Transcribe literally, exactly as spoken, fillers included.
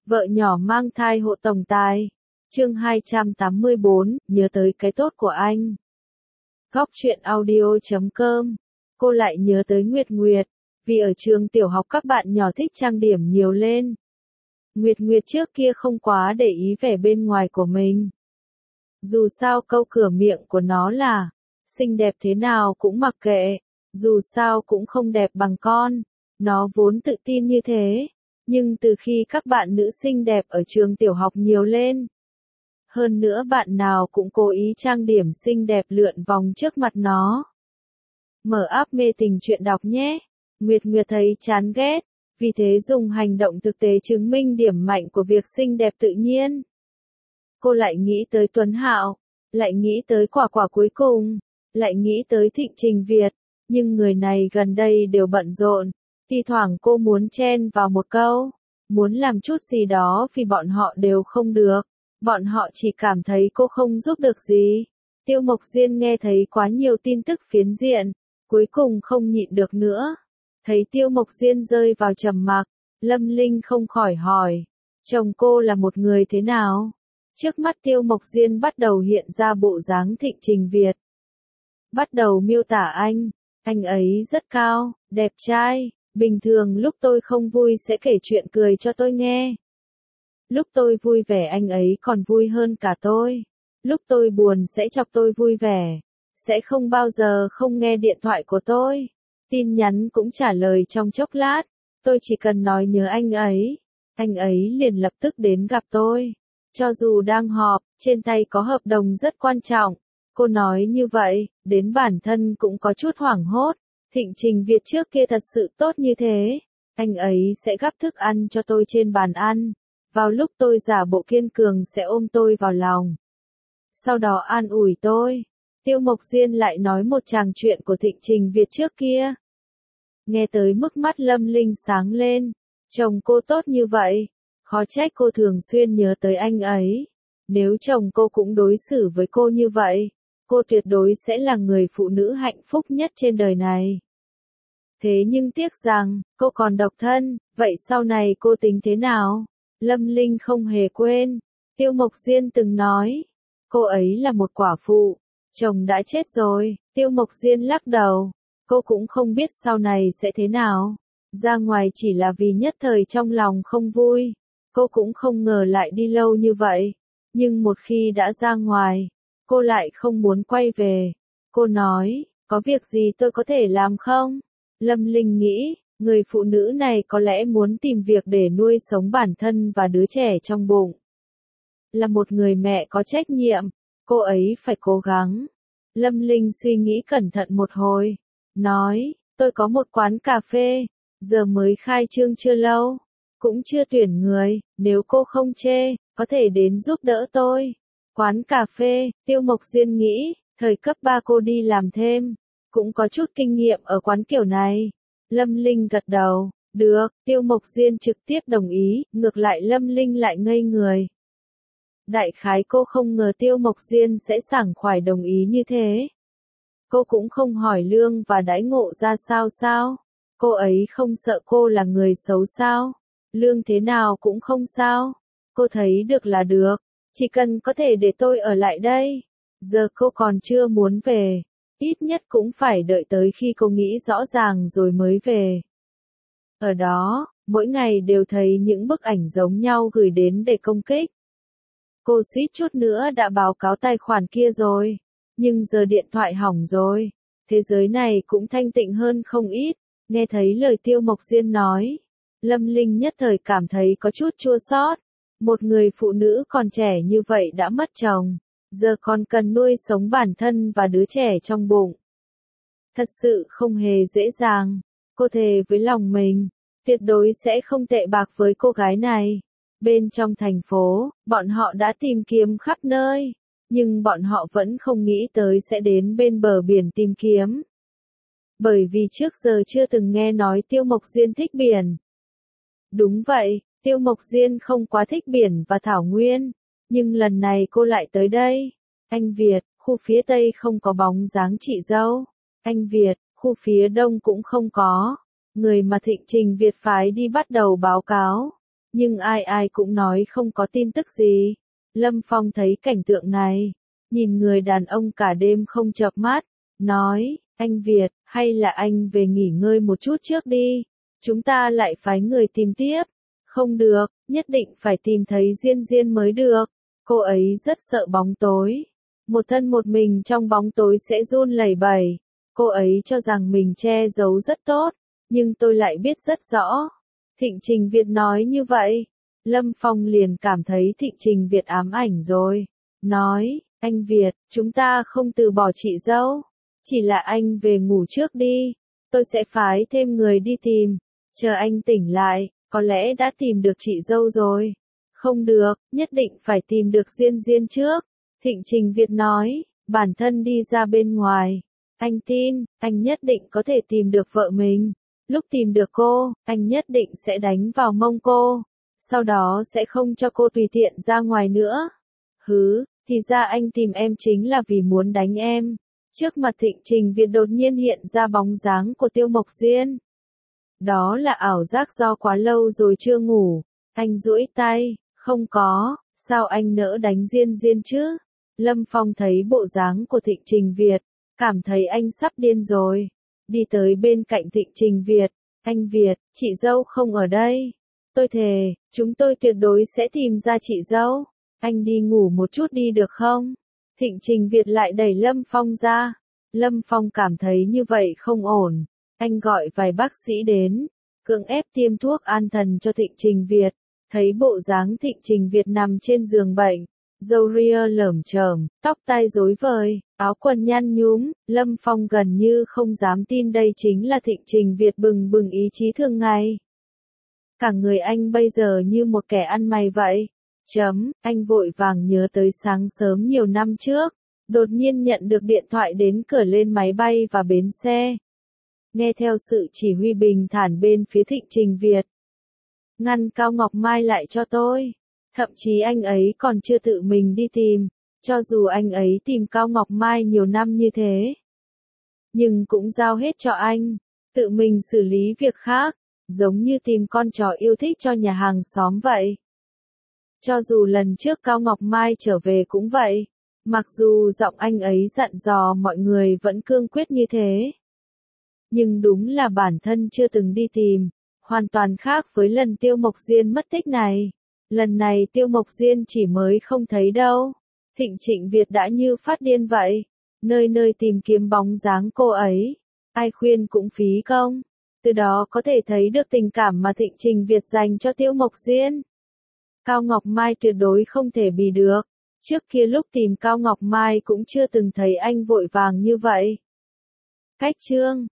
Vợ nhỏ mang thai hộ tổng tài. Chương hai trăm tám mươi bốn, nhớ tới cái tốt của anh. Góc truyện audio chấm com. Cô lại nhớ tới Nguyệt Nguyệt, vì ở trường tiểu học các bạn nhỏ thích trang điểm nhiều lên. Nguyệt Nguyệt trước kia không quá để ý vẻ bên ngoài của mình. Dù sao câu cửa miệng của nó là, xinh đẹp thế nào cũng mặc kệ, dù sao cũng không đẹp bằng con. Nó vốn tự tin như thế, nhưng từ khi các bạn nữ xinh đẹp ở trường tiểu học nhiều lên, hơn nữa bạn nào cũng cố ý trang điểm xinh đẹp lượn vòng trước mặt nó. Mở app mê tình truyện đọc nhé. Nguyệt Nguyệt thấy chán ghét, vì thế dùng hành động thực tế chứng minh điểm mạnh của việc xinh đẹp tự nhiên. Cô lại nghĩ tới Tuấn Hạo, lại nghĩ tới quả quả cuối cùng, lại nghĩ tới Thịnh Trình Việt, nhưng người này gần đây đều bận rộn. Thi thoảng cô muốn chen vào một câu, muốn làm chút gì đó vì bọn họ đều không được, bọn họ chỉ cảm thấy cô không giúp được gì. Tiêu Mộc Diên nghe thấy quá nhiều tin tức phiến diện, cuối cùng không nhịn được nữa. Thấy Tiêu Mộc Diên rơi vào trầm mặc, Lâm Linh không khỏi hỏi, chồng cô là một người thế nào? Trước mắt Tiêu Mộc Diên bắt đầu hiện ra bộ dáng Thịnh Trình Việt. Bắt đầu miêu tả anh, anh ấy rất cao, đẹp trai. Bình thường lúc tôi không vui sẽ kể chuyện cười cho tôi nghe. Lúc tôi vui vẻ anh ấy còn vui hơn cả tôi. Lúc tôi buồn sẽ chọc tôi vui vẻ. Sẽ không bao giờ không nghe điện thoại của tôi. Tin nhắn cũng trả lời trong chốc lát. Tôi chỉ cần nói nhớ anh ấy. Anh ấy liền lập tức đến gặp tôi. Cho dù đang họp, trên tay có hợp đồng rất quan trọng. Cô nói như vậy, đến bản thân cũng có chút hoảng hốt. Thịnh Trình Việt trước kia thật sự tốt như thế, anh ấy sẽ gắp thức ăn cho tôi trên bàn ăn, vào lúc tôi giả bộ kiên cường sẽ ôm tôi vào lòng. Sau đó an ủi tôi. Tiêu Mộc Diên lại nói một tràng chuyện của Thịnh Trình Việt trước kia. Nghe tới mức mắt Lâm Linh sáng lên, chồng cô tốt như vậy, khó trách cô thường xuyên nhớ tới anh ấy. Nếu chồng cô cũng đối xử với cô như vậy, cô tuyệt đối sẽ là người phụ nữ hạnh phúc nhất trên đời này. Thế nhưng tiếc rằng, cô còn độc thân, vậy sau này cô tính thế nào? Lâm Linh không hề quên. Tiêu Mộc Diên từng nói, cô ấy là một quả phụ, chồng đã chết rồi. Tiêu Mộc Diên lắc đầu, cô cũng không biết sau này sẽ thế nào. Ra ngoài chỉ là vì nhất thời trong lòng không vui, cô cũng không ngờ lại đi lâu như vậy. Nhưng một khi đã ra ngoài, cô lại không muốn quay về. Cô nói, có việc gì tôi có thể làm không? Lâm Linh nghĩ, người phụ nữ này có lẽ muốn tìm việc để nuôi sống bản thân và đứa trẻ trong bụng. Là một người mẹ có trách nhiệm, cô ấy phải cố gắng. Lâm Linh suy nghĩ cẩn thận một hồi, nói, tôi có một quán cà phê, giờ mới khai trương chưa lâu, cũng chưa tuyển người, nếu cô không chê, có thể đến giúp đỡ tôi. Quán cà phê, Tiêu Mộc Diên nghĩ, thời cấp ba cô đi làm thêm, cũng có chút kinh nghiệm ở quán kiểu này. Lâm Linh gật đầu, được, Tiêu Mộc Diên trực tiếp đồng ý, ngược lại Lâm Linh lại ngây người. Đại khái cô không ngờ Tiêu Mộc Diên sẽ sảng khoái đồng ý như thế. Cô cũng không hỏi lương và đãi ngộ ra sao sao. Cô ấy không sợ cô là người xấu sao. Lương thế nào cũng không sao. Cô thấy được là được. Chỉ cần có thể để tôi ở lại đây. Giờ cô còn chưa muốn về. Ít nhất cũng phải đợi tới khi cô nghĩ rõ ràng rồi mới về. Ở đó, mỗi ngày đều thấy những bức ảnh giống nhau gửi đến để công kích. Cô suýt chút nữa đã báo cáo tài khoản kia rồi. Nhưng giờ điện thoại hỏng rồi. Thế giới này cũng thanh tịnh hơn không ít. Nghe thấy lời Tiêu Mộc Diên nói. Lâm Linh nhất thời cảm thấy có chút chua xót. Một người phụ nữ còn trẻ như vậy đã mất chồng. Giờ còn cần nuôi sống bản thân và đứa trẻ trong bụng. Thật sự không hề dễ dàng. Cô thề với lòng mình, tuyệt đối sẽ không tệ bạc với cô gái này. Bên trong thành phố, bọn họ đã tìm kiếm khắp nơi, nhưng bọn họ vẫn không nghĩ tới sẽ đến bên bờ biển tìm kiếm. Bởi vì trước giờ chưa từng nghe nói Tiêu Mộc Diên thích biển. Đúng vậy, Tiêu Mộc Diên không quá thích biển và thảo nguyên. Nhưng lần này cô lại tới đây. Anh Việt, khu phía Tây không có bóng dáng chị dâu. Anh Việt, khu phía Đông cũng không có. Người mà Thịnh Trình Việt phái đi bắt đầu báo cáo. Nhưng ai ai cũng nói không có tin tức gì. Lâm Phong thấy cảnh tượng này, nhìn người đàn ông cả đêm không chợp mắt, nói, anh Việt, hay là anh về nghỉ ngơi một chút trước đi, chúng ta lại phái người tìm tiếp. Không được, nhất định phải tìm thấy Diên Diên mới được, cô ấy rất sợ bóng tối. Một thân một mình trong bóng tối sẽ run lẩy bẩy, cô ấy cho rằng mình che giấu rất tốt, nhưng tôi lại biết rất rõ. Thịnh Trình Việt nói như vậy, Lâm Phong liền cảm thấy Thịnh Trình Việt ám ảnh rồi, nói, anh Việt, chúng ta không từ bỏ chị dâu, chỉ là anh về ngủ trước đi, tôi sẽ phái thêm người đi tìm, chờ anh tỉnh lại, có lẽ đã tìm được chị dâu rồi. Không được, nhất định phải tìm được Diên Diên trước. Thịnh Trình Việt nói, bản thân đi ra bên ngoài. Anh tin, anh nhất định có thể tìm được vợ mình. Lúc tìm được cô, anh nhất định sẽ đánh vào mông cô. Sau đó sẽ không cho cô tùy tiện ra ngoài nữa. Hứ, thì ra anh tìm em chính là vì muốn đánh em. Trước mặt Thịnh Trình Việt đột nhiên hiện ra bóng dáng của Tiêu Mộc Diên. Đó là ảo giác do quá lâu rồi chưa ngủ. Anh duỗi tay, không có, sao anh nỡ đánh Diên Diên chứ? Lâm Phong thấy bộ dáng của Thịnh Trình Việt, cảm thấy anh sắp điên rồi. Đi tới bên cạnh Thịnh Trình Việt, anh Việt, chị dâu không ở đây. Tôi thề, chúng tôi tuyệt đối sẽ tìm ra chị dâu. Anh đi ngủ một chút đi được không? Thịnh Trình Việt lại đẩy Lâm Phong ra. Lâm Phong cảm thấy như vậy không ổn. Anh gọi vài bác sĩ đến, cưỡng ép tiêm thuốc an thần cho Thịnh Trình Việt. Thấy bộ dáng Thịnh Trình Việt nằm trên giường bệnh, râu ria lởm chởm, tóc tai rối bời, áo quần nhăn nhúm, Lâm Phong gần như không dám tin đây chính là Thịnh Trình Việt bừng bừng ý chí thường ngày. Cả người anh bây giờ như một kẻ ăn mày vậy. Chấm, anh vội vàng nhớ tới sáng sớm nhiều năm trước, đột nhiên nhận được điện thoại đến cửa lên máy bay và bến xe. Nghe theo sự chỉ huy bình thản bên phía Thịnh Trình Việt. Ngăn Cao Ngọc Mai lại cho tôi. Thậm chí anh ấy còn chưa tự mình đi tìm, cho dù anh ấy tìm Cao Ngọc Mai nhiều năm như thế. Nhưng cũng giao hết cho anh, tự mình xử lý việc khác, giống như tìm con chó yêu thích cho nhà hàng xóm vậy. Cho dù lần trước Cao Ngọc Mai trở về cũng vậy, mặc dù giọng anh ấy dặn dò mọi người vẫn cương quyết như thế. Nhưng đúng là bản thân chưa từng đi tìm, hoàn toàn khác với lần Tiêu Mộc Diên mất tích này. Lần này Tiêu Mộc Diên chỉ mới không thấy đâu. Thịnh Trịnh Việt đã như phát điên vậy, nơi nơi tìm kiếm bóng dáng cô ấy. Ai khuyên cũng phí công. Từ đó có thể thấy được tình cảm mà Thịnh Trình Việt dành cho Tiêu Mộc Diên. Cao Ngọc Mai tuyệt đối không thể bì được. Trước kia lúc tìm Cao Ngọc Mai cũng chưa từng thấy anh vội vàng như vậy. Cách chương